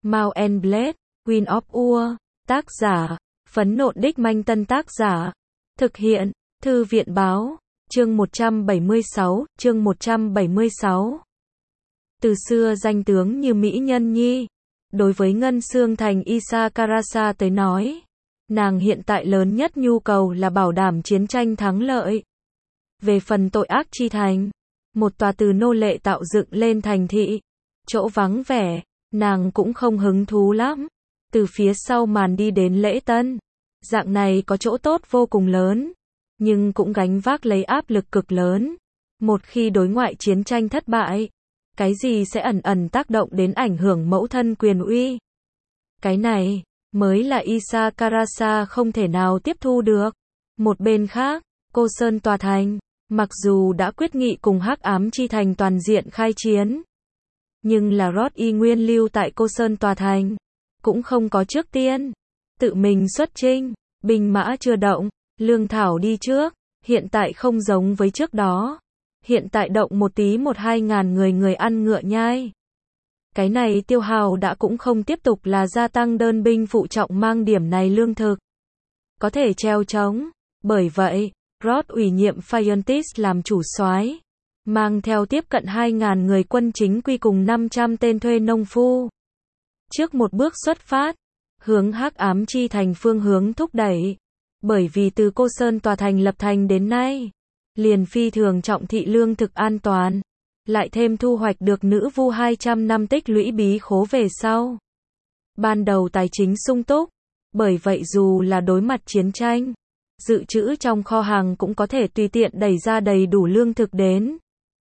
Mount and Blade, Queen of War, tác giả, Phấn Nộn Đích Manh Tân tác giả, thực hiện, Thư viện Báo, chương 176, chương 176. Từ xưa danh tướng như Mỹ Nhân Nhi, đối với Ngân Xương Thành Isa Karasa tới nói, nàng hiện tại lớn nhất nhu cầu là bảo đảm chiến tranh thắng lợi. Về phần tội ác chi thành, một tòa từ nô lệ tạo dựng lên thành thị, chỗ vắng vẻ, nàng cũng không hứng thú lắm. Từ phía sau màn đi đến lễ tân, dạng này có chỗ tốt vô cùng lớn, nhưng cũng gánh vác lấy áp lực cực lớn. Một khi đối ngoại chiến tranh thất bại, cái gì sẽ ẩn ẩn tác động đến ảnh hưởng mẫu thân quyền uy. Cái này mới là Isa Karasa không thể nào tiếp thu được. Một bên khác, Cô Sơn Tòa Thành, mặc dù đã quyết nghị cùng Hắc Ám Chi Thành toàn diện khai chiến, nhưng là Roth y nguyên lưu tại Cô Sơn Tòa Thành, cũng không có trước tiên tự mình xuất chinh, binh mã chưa động, lương thảo đi trước. Hiện tại không giống với trước đó, hiện tại động một tí 1-2 ngàn người ăn ngựa nhai. Cái này tiêu hao đã cũng không tiếp tục là gia tăng đơn binh phụ trọng mang điểm này lương thực có thể treo trống. Bởi vậy, Roth ủy nhiệm Phiontis làm chủ soái, mang theo tiếp cận 2.000 người quân chính quy cùng 500 tên thuê nông phu. Trước một bước xuất phát, hướng Hắc Ám Chi Thành phương hướng thúc đẩy. Bởi vì từ Cô Sơn Tòa Thành lập thành đến nay, liền phi thường trọng thị lương thực an toàn, lại thêm thu hoạch được nữ vu 200 năm tích lũy bí khố về sau. Ban đầu tài chính sung túc, bởi vậy dù là đối mặt chiến tranh, dự trữ trong kho hàng cũng có thể tùy tiện đẩy ra đầy đủ lương thực đến.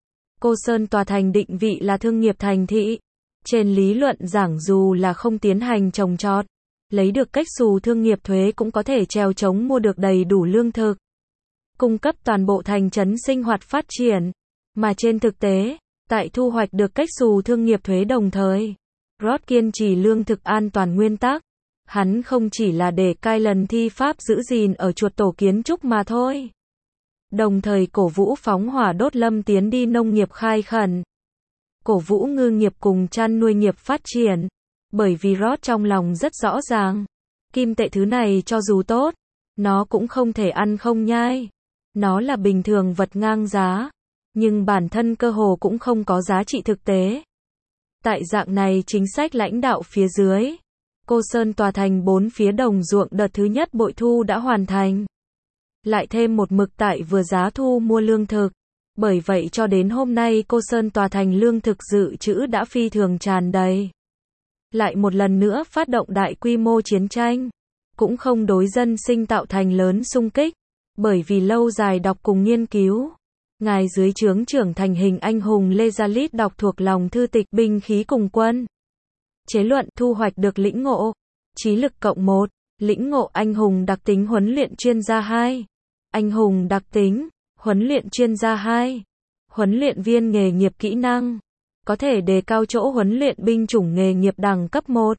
Cô Sơn Tòa Thành định vị là thương nghiệp thành thị. Trên lý luận giảng dù là không tiến hành trồng trọt, lấy được cách xù thương nghiệp thuế cũng có thể trèo trống mua được đầy đủ lương thực, cung cấp toàn bộ thành trấn sinh hoạt phát triển. Mà trên thực tế, tại thu hoạch được cách xù thương nghiệp thuế đồng thời, Roth kiên trì lương thực an toàn nguyên tắc. Hắn không chỉ là để cai lần thi pháp giữ gìn ở chuột tổ kiến trúc mà thôi, đồng thời cổ vũ phóng hỏa đốt lâm tiến đi nông nghiệp khai khẩn, cổ vũ ngư nghiệp cùng chăn nuôi nghiệp phát triển. Bởi vì Roth trong lòng rất rõ ràng, kim tệ thứ này cho dù tốt, nó cũng không thể ăn không nhai. Nó là bình thường vật ngang giá, nhưng bản thân cơ hồ cũng không có giá trị thực tế. Tại dạng này chính sách lãnh đạo phía dưới, Cô Sơn Tòa Thành 4 phía đồng ruộng đợt thứ nhất bội thu đã hoàn thành. Lại thêm một mực tại vừa giá thu mua lương thực. Bởi vậy cho đến hôm nay Cô Sơn Tòa Thành lương thực dự trữ đã phi thường tràn đầy. Lại một lần nữa phát động đại quy mô chiến tranh, cũng không đối dân sinh tạo thành lớn xung kích. Bởi vì lâu dài đọc cùng nghiên cứu, ngài dưới trướng trưởng thành hình anh hùng Lê Gia Lít đọc thuộc lòng thư tịch binh khí cùng quân. Chế luận thu hoạch được lĩnh ngộ, trí lực cộng 1, lĩnh ngộ anh hùng đặc tính huấn luyện chuyên gia 2, anh hùng đặc tính, huấn luyện chuyên gia 2, huấn luyện viên nghề nghiệp kỹ năng, có thể đề cao chỗ huấn luyện binh chủng nghề nghiệp đẳng cấp 1.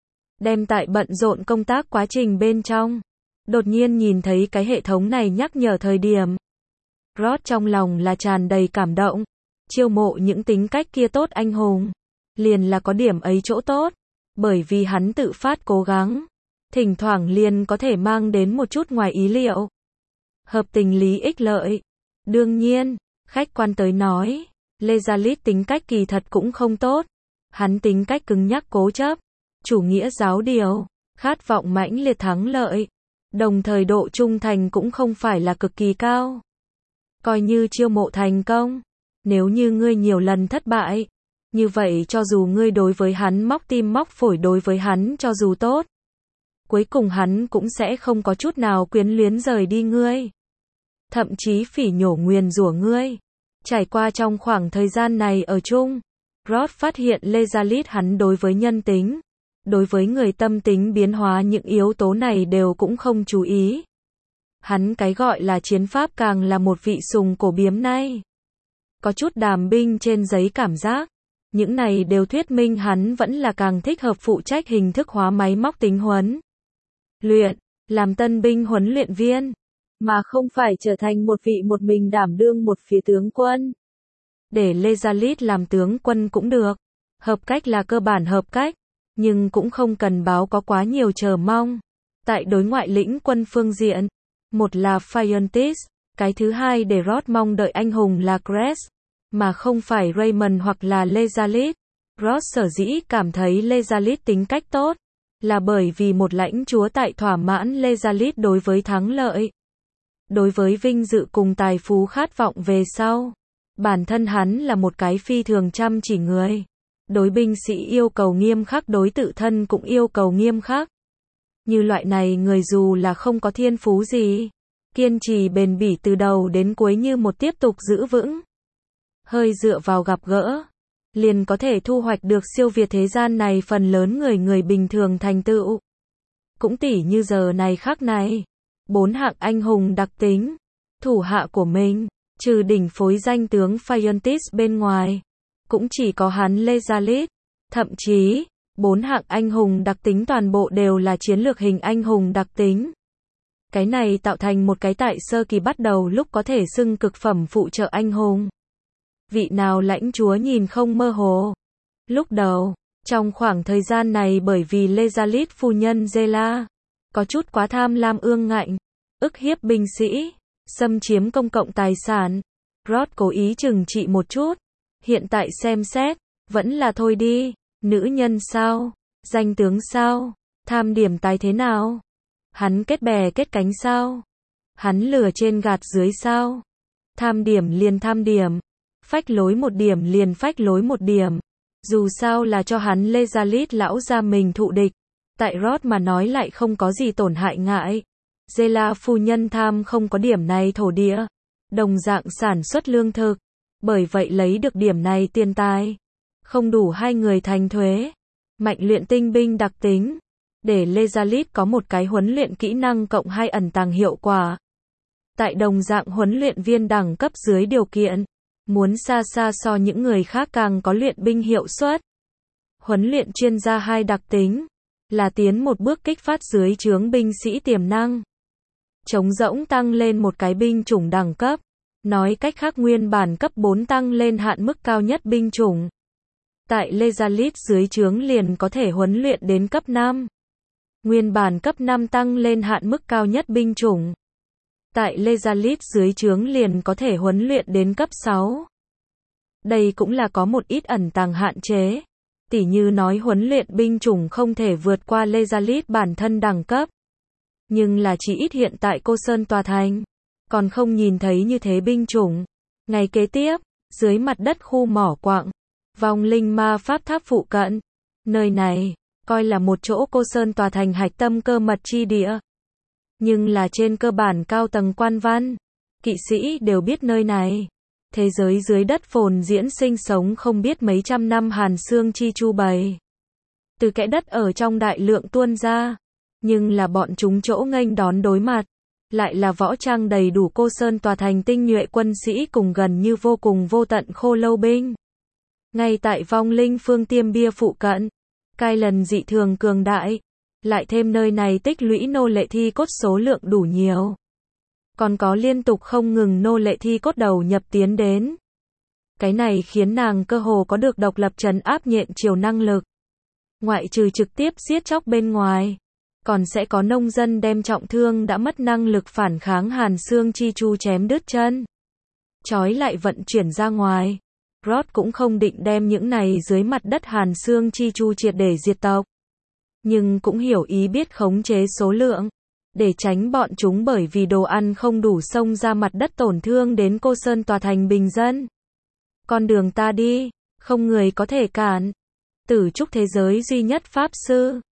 Đem tại bận rộn công tác quá trình bên trong, đột nhiên nhìn thấy cái hệ thống này nhắc nhở thời điểm, Roth trong lòng là tràn đầy cảm động. Chiêu mộ những tính cách kia tốt anh hùng, liền là có điểm ấy chỗ tốt, bởi vì hắn tự phát cố gắng, thỉnh thoảng liền có thể mang đến một chút ngoài ý liệu. Hợp tình lý ích lợi. Đương nhiên, khách quan tới nói, Lê Gia Lít tính cách kỳ thật cũng không tốt. Hắn tính cách cứng nhắc cố chấp, chủ nghĩa giáo điều, khát vọng mãnh liệt thắng lợi, đồng thời độ trung thành cũng không phải là cực kỳ cao. Coi như chiêu mộ thành công, nếu như ngươi nhiều lần thất bại, như vậy cho dù ngươi đối với hắn móc tim móc phổi đối với hắn cho dù tốt, cuối cùng hắn cũng sẽ không có chút nào quyến luyến rời đi ngươi. Thậm chí phỉ nhổ nguyền rủa ngươi. Trải qua trong khoảng thời gian này ở chung, Roth phát hiện Lê Gia Lít hắn đối với nhân tính, đối với người tâm tính biến hóa những yếu tố này đều cũng không chú ý. Hắn cái gọi là chiến pháp càng là một vị sùng cổ biếm nay. Có chút đàm binh trên giấy cảm giác. Những này đều thuyết minh hắn vẫn là càng thích hợp phụ trách hình thức hóa máy móc tính huấn luyện, làm tân binh huấn luyện viên, mà không phải trở thành một vị một mình đảm đương một phía tướng quân. Để Lê Gia Lít làm tướng quân cũng được. Hợp cách là cơ bản hợp cách. nhưng cũng không cần báo có quá nhiều chờ mong. Tại đối ngoại lĩnh quân phương diện, một là Fiontis, cái thứ hai để Rod mong đợi anh hùng là Cress, mà không phải Raymond hoặc là Lezalit. Rod sở dĩ cảm thấy Lezalit tính cách tốt, là bởi vì một lãnh chúa tại thỏa mãn Lezalit đối với thắng lợi, đối với vinh dự cùng tài phú khát vọng về sau. Bản thân hắn là một cái phi thường chăm chỉ người. Đối binh sĩ yêu cầu nghiêm khắc, đối tự thân cũng yêu cầu nghiêm khắc. Như loại này người dù là không có thiên phú gì, kiên trì bền bỉ từ đầu đến cuối như một tiếp tục giữ vững. Hơi dựa vào gặp gỡ, liền có thể thu hoạch được siêu việt thế gian này phần lớn người bình thường thành tựu. Cũng tỉ như giờ này khắc này, 4 hạng anh hùng đặc tính, thủ hạ của mình, trừ đỉnh phối danh tướng Fiontis bên ngoài, cũng chỉ có hắn Lezalit. Thậm chí, 4 hạng anh hùng đặc tính toàn bộ đều là chiến lược hình anh hùng đặc tính. Cái này tạo thành một cái tại sơ kỳ bắt đầu lúc có thể xưng cực phẩm phụ trợ anh hùng. Vị nào lãnh chúa nhìn không mơ hồ. Lúc đầu, trong khoảng thời gian này bởi vì Lezalit phu nhân Zela có chút quá tham lam ương ngạnh, ức hiếp binh sĩ, xâm chiếm công cộng tài sản, Rod cố ý trừng trị một chút. Hiện tại xem xét, vẫn là thôi đi, nữ nhân sao, danh tướng sao, tham điểm tài thế nào? Hắn kết bè kết cánh sao? Hắn lừa trên gạt dưới sao? Tham điểm liền tham điểm, phách lối một điểm liền phách lối một điểm. Dù sao là cho hắn Lezalit lão gia mình thụ địch, tại Rod mà nói lại không có gì tổn hại ngại. Zela phu nhân tham không có điểm này thổ địa, đồng dạng sản xuất lương thực, bởi vậy lấy được điểm này tiền tài, không đủ hai người thành thuế. Mạnh luyện tinh binh đặc tính, để Lezalit có một cái huấn luyện kỹ năng cộng 2 ẩn tàng hiệu quả. Tại đồng dạng huấn luyện viên đẳng cấp dưới điều kiện, muốn xa xa so những người khác càng có luyện binh hiệu suất. Huấn luyện chuyên gia 2 đặc tính, là tiến một bước kích phát dưới trướng binh sĩ tiềm năng. Trống rỗng tăng lên một cái binh chủng đẳng cấp. Nói cách khác nguyên bản cấp 4 tăng lên hạn mức cao nhất binh chủng. Tại Lezalit dưới trướng liền có thể huấn luyện đến cấp 5. Nguyên bản cấp 5 tăng lên hạn mức cao nhất binh chủng. Tại Lezalit dưới trướng liền có thể huấn luyện đến cấp 6. Đây cũng là có một ít ẩn tàng hạn chế. Tỉ như nói huấn luyện binh chủng không thể vượt qua Lezalit bản thân đẳng cấp. Nhưng là chỉ ít hiện tại Cô Sơn Tòa Thành, còn không nhìn thấy như thế binh chủng. Ngày kế tiếp, dưới mặt đất khu mỏ quặng, vong linh ma pháp tháp phụ cận. Nơi này, coi là một chỗ Cô Sơn Tòa Thành hạch tâm cơ mật chi địa. Nhưng là trên cơ bản cao tầng quan văn, kỵ sĩ đều biết nơi này. Thế giới dưới đất phồn diễn sinh sống không biết mấy trăm năm hàn xương chi chu bày. Từ kẽ đất ở trong đại lượng tuôn ra. Nhưng là bọn chúng chỗ nghênh đón đối mặt. Lại là võ trang đầy đủ Cô Sơn Tòa Thành tinh nhuệ quân sĩ cùng gần như vô cùng vô tận khô lâu binh. Ngay tại vong linh phương tiêm bia phụ cận, cai lần dị thường cường đại. Lại thêm nơi này tích lũy nô lệ thi cốt số lượng đủ nhiều. Còn có liên tục không ngừng nô lệ thi cốt đầu nhập tiến đến. Cái này khiến nàng cơ hồ có được độc lập trấn áp nhện chiều năng lực. Ngoại trừ trực tiếp giết chóc bên ngoài, còn sẽ có nông dân đem trọng thương đã mất năng lực phản kháng hàn xương chi chu chém đứt chân. Trói lại vận chuyển ra ngoài. Rod cũng không định đem những này dưới mặt đất hàn xương chi chu triệt để diệt tộc. Nhưng cũng hiểu ý biết khống chế số lượng, để tránh bọn chúng bởi vì đồ ăn không đủ xông ra mặt đất tổn thương đến Cô Sơn Tòa Thành bình dân. Con đường ta đi, không người có thể cản. Tử trúc thế giới duy nhất pháp sư,